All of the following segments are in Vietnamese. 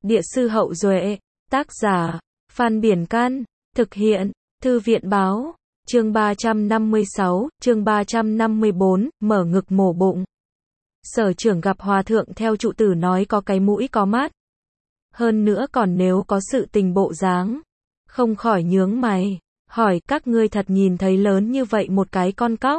Địa sư Hậu Duệ, tác giả, Phan Biển Can, thực hiện, Thư viện báo, chương 356, chương 354, mở ngực mổ bụng. Sở trưởng gặp hòa thượng theo trụ tử nói có cái mũi có mắt. Hơn nữa còn nếu có sự tình bộ dáng. Không khỏi nhướng mày, hỏi các ngươi thật nhìn thấy lớn như vậy một cái con cóc.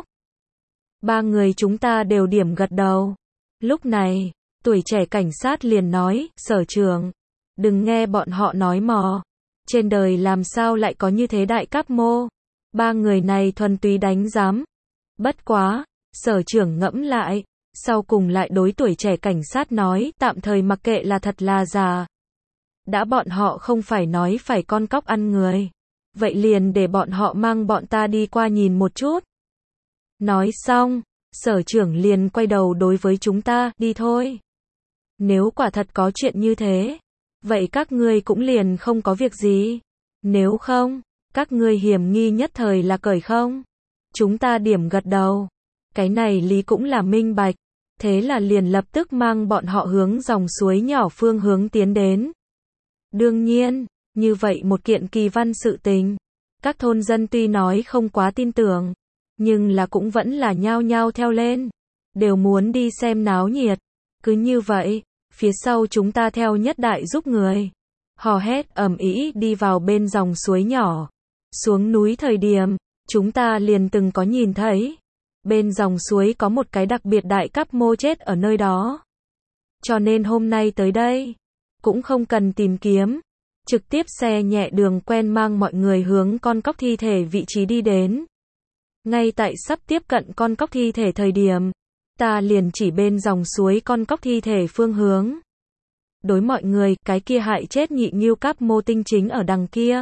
Ba người chúng ta đều điểm gật đầu. Lúc này, tuổi trẻ cảnh sát liền nói, sở trưởng, đừng nghe bọn họ nói mò. Trên đời làm sao lại có như thế đại cáp mô. Ba người này thuần túy đánh giám. Bất quá, sở trưởng ngẫm lại, sau cùng lại đối tuổi trẻ cảnh sát nói, tạm thời mặc kệ là thật là giả. Đã bọn họ không phải nói phải con cóc ăn người. Vậy liền để bọn họ mang bọn ta đi qua nhìn một chút. Nói xong, sở trưởng liền quay đầu đối với chúng ta, đi thôi. Nếu quả thật có chuyện như thế, vậy các ngươi cũng liền không có việc gì. Nếu không, các ngươi hiểm nghi nhất thời là cởi không? Chúng ta điểm gật đầu. Cái này lý cũng là minh bạch. Thế là liền lập tức mang bọn họ hướng dòng suối nhỏ phương hướng tiến đến. Đương nhiên, như vậy một kiện kỳ văn sự tình. Các thôn dân tuy nói không quá tin tưởng, nhưng là cũng vẫn là nhao nhao theo lên. Đều muốn đi xem náo nhiệt. Cứ như vậy, phía sau chúng ta theo nhất đại giúp người. Hò hét ầm ĩ đi vào bên dòng suối nhỏ. Xuống núi thời điểm, chúng ta liền từng có nhìn thấy. Bên dòng suối có một cái đặc biệt đại cáp mô chết ở nơi đó. Cho nên hôm nay tới đây, cũng không cần tìm kiếm. Trực tiếp xe nhẹ đường quen mang mọi người hướng con cóc thi thể vị trí đi đến. Ngay tại sắp tiếp cận con cóc thi thể thời điểm, ta liền chỉ bên dòng suối con cóc thi thể phương hướng. Đối mọi người, cái kia hại chết nhị ngưu cáp mô tinh chính ở đằng kia.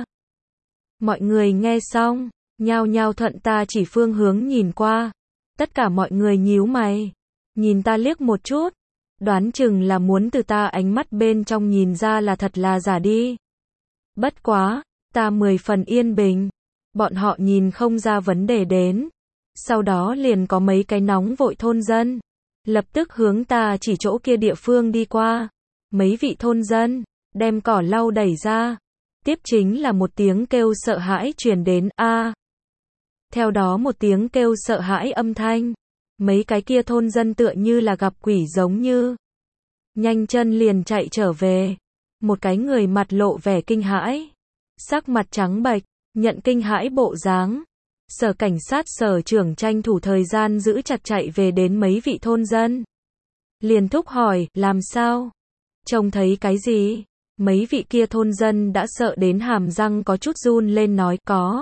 Mọi người nghe xong, nhao nhao thuận ta chỉ phương hướng nhìn qua. Tất cả mọi người nhíu mày, nhìn ta liếc một chút, đoán chừng là muốn từ ta ánh mắt bên trong nhìn ra là thật là giả đi. Bất quá, ta 10 phần yên bình, bọn họ nhìn không ra vấn đề đến. Sau đó liền có mấy cái nóng vội thôn dân, lập tức hướng ta chỉ chỗ kia địa phương đi qua. Mấy vị thôn dân, đem cỏ lau đẩy ra. Tiếp chính là một tiếng kêu sợ hãi truyền đến, a. Theo đó một tiếng kêu sợ hãi âm thanh. Mấy cái kia thôn dân tựa như là gặp quỷ giống như. Nhanh chân liền chạy trở về. Một cái người mặt lộ vẻ kinh hãi. Sắc mặt trắng bệch, nhận kinh hãi bộ dáng. Sở cảnh sát sở trưởng tranh thủ thời gian giữ chặt chạy về đến mấy vị thôn dân. Liền thúc hỏi, làm sao? Trông thấy cái gì? Mấy vị kia thôn dân đã sợ đến hàm răng có chút run lên nói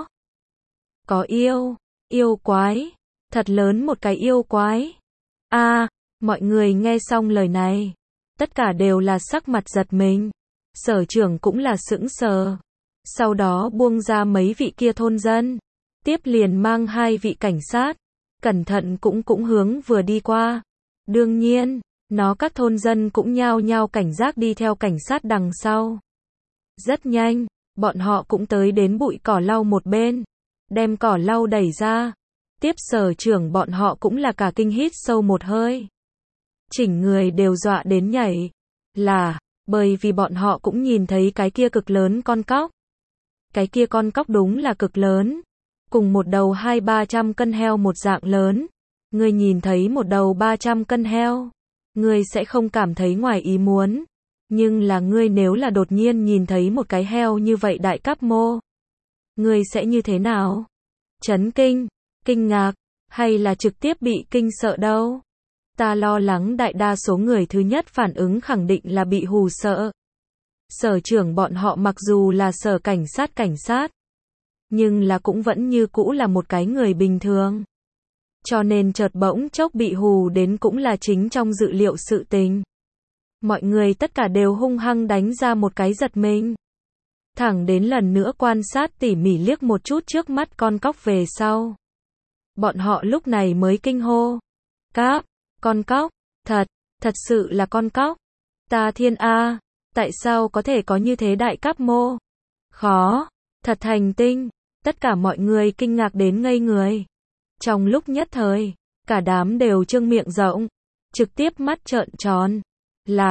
có yêu quái, thật lớn một cái yêu quái. A, mọi người nghe xong lời này, tất cả đều là sắc mặt giật mình. Sở trưởng cũng là sững sờ. Sau đó buông ra mấy vị kia thôn dân, tiếp liền mang hai vị cảnh sát, cẩn thận cũng hướng vừa đi qua. Đương nhiên, các thôn dân cũng nhao nhao cảnh giác đi theo cảnh sát đằng sau. Rất nhanh, bọn họ cũng tới đến bụi cỏ lau một bên, đem cỏ lau đẩy ra. Tiếp sở trưởng bọn họ cũng là cả kinh hít sâu một hơi. Chỉnh người đều dọa đến nhảy. Là, bởi vì bọn họ cũng nhìn thấy cái kia cực lớn con cóc. Cái kia con cóc đúng là cực lớn. Cùng một đầu 200-300 cân heo một dạng lớn. Người nhìn thấy một đầu 300 cân heo, ngươi sẽ không cảm thấy ngoài ý muốn. Nhưng là ngươi nếu là đột nhiên nhìn thấy một cái heo như vậy đại cáp mô, ngươi sẽ như thế nào? Chấn kinh, kinh ngạc, hay là trực tiếp bị kinh sợ đâu? Ta lo lắng đại đa số người thứ nhất phản ứng khẳng định là bị hù sợ. Sở trưởng bọn họ mặc dù là sở cảnh sát, nhưng là cũng vẫn như cũ là một cái người bình thường. Cho nên chợt bỗng chốc bị hù đến cũng là chính trong dự liệu sự tình. Mọi người tất cả đều hung hăng đánh ra một cái giật mình. Thẳng đến lần nữa quan sát tỉ mỉ liếc một chút trước mắt con cóc về sau. Bọn họ lúc này mới kinh hô. Con cóc, thật sự là con cóc. Ta thiên a, tại sao có thể có như thế đại cáp mô? Thật hành tinh, tất cả mọi người kinh ngạc đến ngây người. Trong lúc nhất thời, cả đám đều trương miệng rộng, trực tiếp mắt trợn tròn. Là,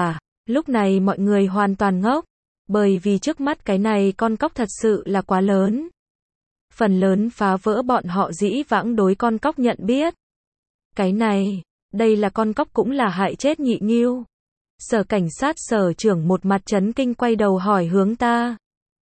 Lúc này mọi người hoàn toàn ngốc, bởi vì trước mắt cái này con cóc thật sự là quá lớn. Phần lớn phá vỡ bọn họ dĩ vãng đối con cóc nhận biết. Cái này, đây là con cóc cũng là hại chết Nhị Nghiêu. Sở cảnh sát sở trưởng một mặt chấn kinh quay đầu hỏi hướng ta.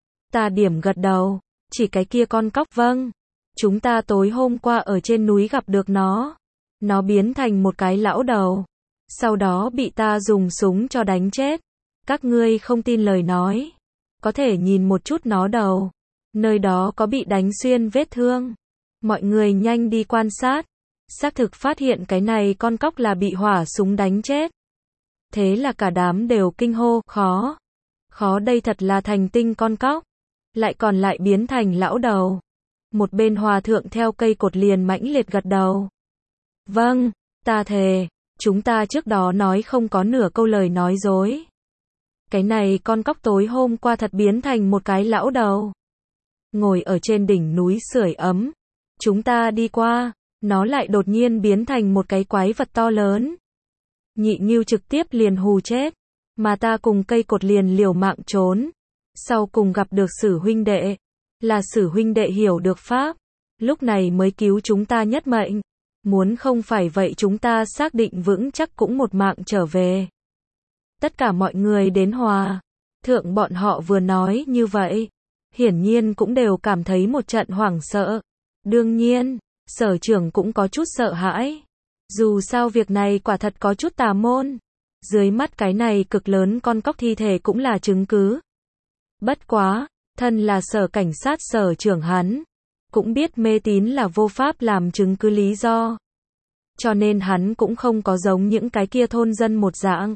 Ta điểm gật đầu, chỉ cái kia con cóc vâng. Chúng ta tối hôm qua ở trên núi gặp được nó. Nó biến thành một cái lão đầu. Sau đó bị ta dùng súng cho đánh chết. Các ngươi không tin lời nói. Có thể nhìn một chút nó đầu. Nơi đó có bị đánh xuyên vết thương. Mọi người nhanh đi quan sát. Xác thực phát hiện cái này con cóc là bị hỏa súng đánh chết. Thế là cả đám đều kinh hô, khó. Khó đây thật là thành tinh con cóc. Lại còn lại biến thành lão đầu. Một bên hòa thượng theo cây cột liền mãnh liệt gật đầu. Vâng, ta thề, chúng ta trước đó nói không có nửa câu lời nói dối. Cái này con cóc tối hôm qua thật biến thành một cái lão đầu. Ngồi ở trên đỉnh núi sưởi ấm. Chúng ta đi qua, nó lại đột nhiên biến thành một cái quái vật to lớn. Nhị Nghiêu trực tiếp liền hù chết. Mà ta cùng cây cột liền liều mạng trốn. Sau cùng gặp được Sử huynh đệ. Là Sử huynh đệ hiểu được pháp. Lúc này mới cứu chúng ta nhất mệnh. Muốn không phải vậy chúng ta xác định vững chắc cũng một mạng trở về. Tất cả mọi người đến hòa thượng bọn họ vừa nói như vậy. Hiển nhiên cũng đều cảm thấy một trận hoảng sợ. Đương nhiên, sở trưởng cũng có chút sợ hãi. Dù sao việc này quả thật có chút tà môn. Dưới mắt cái này cực lớn con cóc thi thể cũng là chứng cứ. Bất quá, thân là sở cảnh sát sở trưởng hắn. Cũng biết mê tín là vô pháp làm chứng cứ lý do. Cho nên hắn cũng không có giống những cái kia thôn dân một dạng.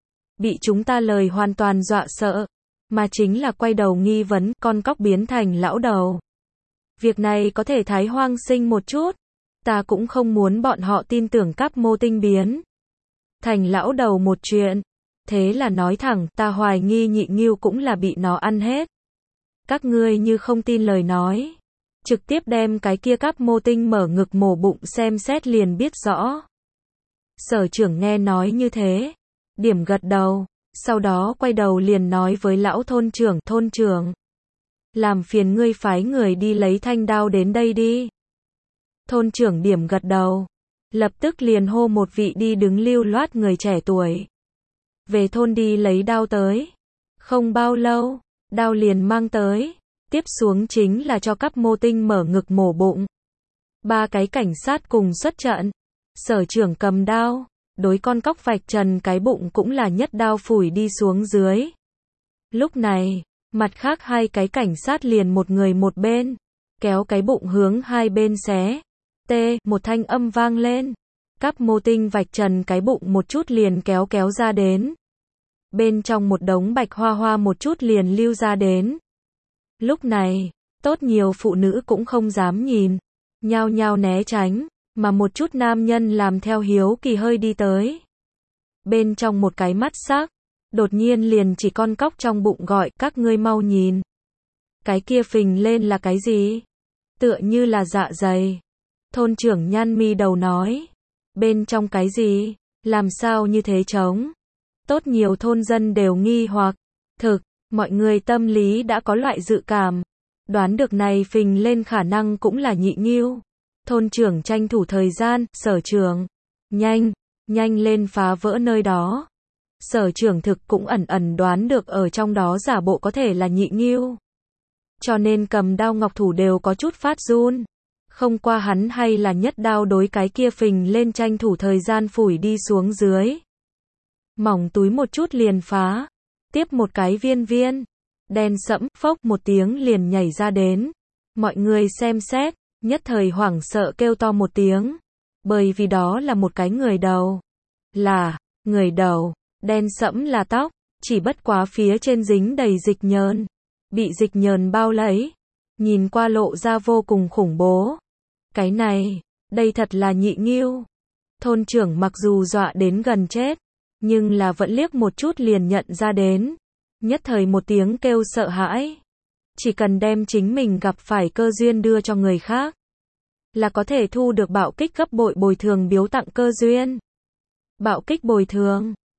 Bị chúng ta lời hoàn toàn dọa sợ. Mà chính là quay đầu nghi vấn con cóc biến thành lão đầu. Việc này có thể thái hoang sinh một chút. Ta cũng không muốn bọn họ tin tưởng các mô tinh biến thành lão đầu một chuyện. Thế là nói thẳng ta hoài nghi Nhị Nghiêu cũng là bị nó ăn hết. Các ngươi như không tin lời nói. Trực tiếp đem cái kia các mô tinh mở ngực mổ bụng xem xét liền biết rõ. Sở trưởng nghe nói như thế. Điểm gật đầu. Sau đó quay đầu liền nói với lão thôn trưởng. Làm phiền ngươi phái người đi lấy thanh đao đến đây đi. Thôn trưởng điểm gật đầu. Lập tức liền hô một vị đi đứng lưu loát người trẻ tuổi. Về thôn đi lấy đao tới. Không bao lâu, đao liền mang tới. Tiếp xuống chính là cho các mô tinh mở ngực mổ bụng. 3 cái cảnh sát cùng xuất trận. Sở trưởng cầm đao. Đối con cóc vạch trần cái bụng cũng là nhất đao phủi đi xuống dưới. Lúc này, mặt khác 2 cái cảnh sát liền một người một bên. Kéo cái bụng hướng hai bên xé. Một thanh âm vang lên. Các mô tinh vạch trần cái bụng một chút liền kéo ra đến. Bên trong một đống bạch hoa hoa một chút liền lưu ra đến. Lúc này, tốt nhiều phụ nữ cũng không dám nhìn. Nhao nhao né tránh. Mà một chút nam nhân làm theo hiếu kỳ hơi đi tới. Bên trong một cái mắt sắc. Đột nhiên liền chỉ con cóc trong bụng gọi các ngươi mau nhìn. Cái kia phình lên là cái gì? Tựa như là dạ dày. Thôn trưởng nhăn mi đầu nói. Bên trong cái gì? Làm sao như thế trống? Tốt nhiều thôn dân đều nghi hoặc. Thực, mọi người tâm lý đã có loại dự cảm. Đoán được này phình lên khả năng cũng là Nhị Nghiêu. Thôn trưởng tranh thủ thời gian, sở trưởng. Nhanh lên phá vỡ nơi đó. Sở trưởng thực cũng ẩn đoán được ở trong đó giả bộ có thể là Nhị Nghiêu. Cho nên cầm đao ngọc thủ đều có chút phát run. Không qua hắn hay là nhất đao đối cái kia phình lên tranh thủ thời gian phủi đi xuống dưới. Mỏng túi một chút liền phá. Tiếp một cái viên. Đen sẫm, phốc một tiếng liền nhảy ra đến. Mọi người xem xét. Nhất thời hoảng sợ kêu to một tiếng. Bởi vì đó là một cái người đầu. Là, người đầu, đen sẫm là tóc, chỉ bất quá phía trên dính đầy dịch nhờn. Bị dịch nhờn bao lấy. Nhìn qua lộ ra vô cùng khủng bố. Cái này, đây thật là Nhị Nghiêu. Thôn trưởng mặc dù dọa đến gần chết. Nhưng là vẫn liếc một chút liền nhận ra đến. Nhất thời một tiếng kêu sợ hãi. Chỉ cần đem chính mình gặp phải cơ duyên đưa cho người khác. Là có thể thu được bạo kích gấp bội bồi thường biếu tặng cơ duyên. Bạo kích bồi thường.